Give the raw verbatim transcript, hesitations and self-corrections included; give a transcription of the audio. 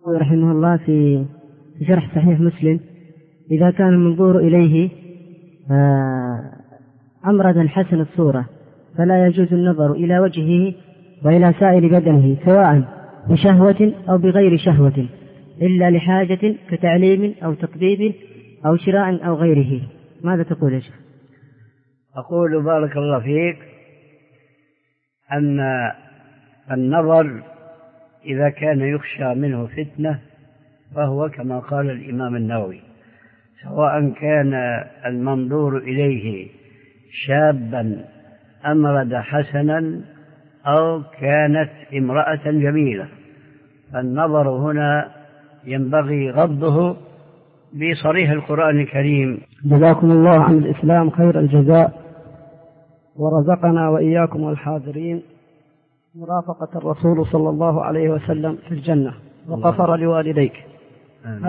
رحمه الله في شرح صحيح مسلم: إذا كان المنظور إليه أمردا حسن الصورة فلا يجوز النظر إلى وجهه وإلى سائر بدنه سواء بشهوة أو بغير شهوة إلا لحاجة كتعليم أو تطبيب أو شراء أو غيره. ماذا تقول يا شيخ؟ أقول بارك الله فيك أن النظر إذا كان يخشى منه فتنة فهو كما قال الإمام النووي، سواء كان المنظور إليه شابا أمرد حسنا أو كانت امرأة جميلة، فالنظر هنا ينبغي غضه بصريح القرآن الكريم. جزاكم الله عن الإسلام خير الجزاء، ورزقنا وإياكم والحاضرين مرافقة الرسول صلى الله عليه وسلم في الجنة، وغفر لوالديك.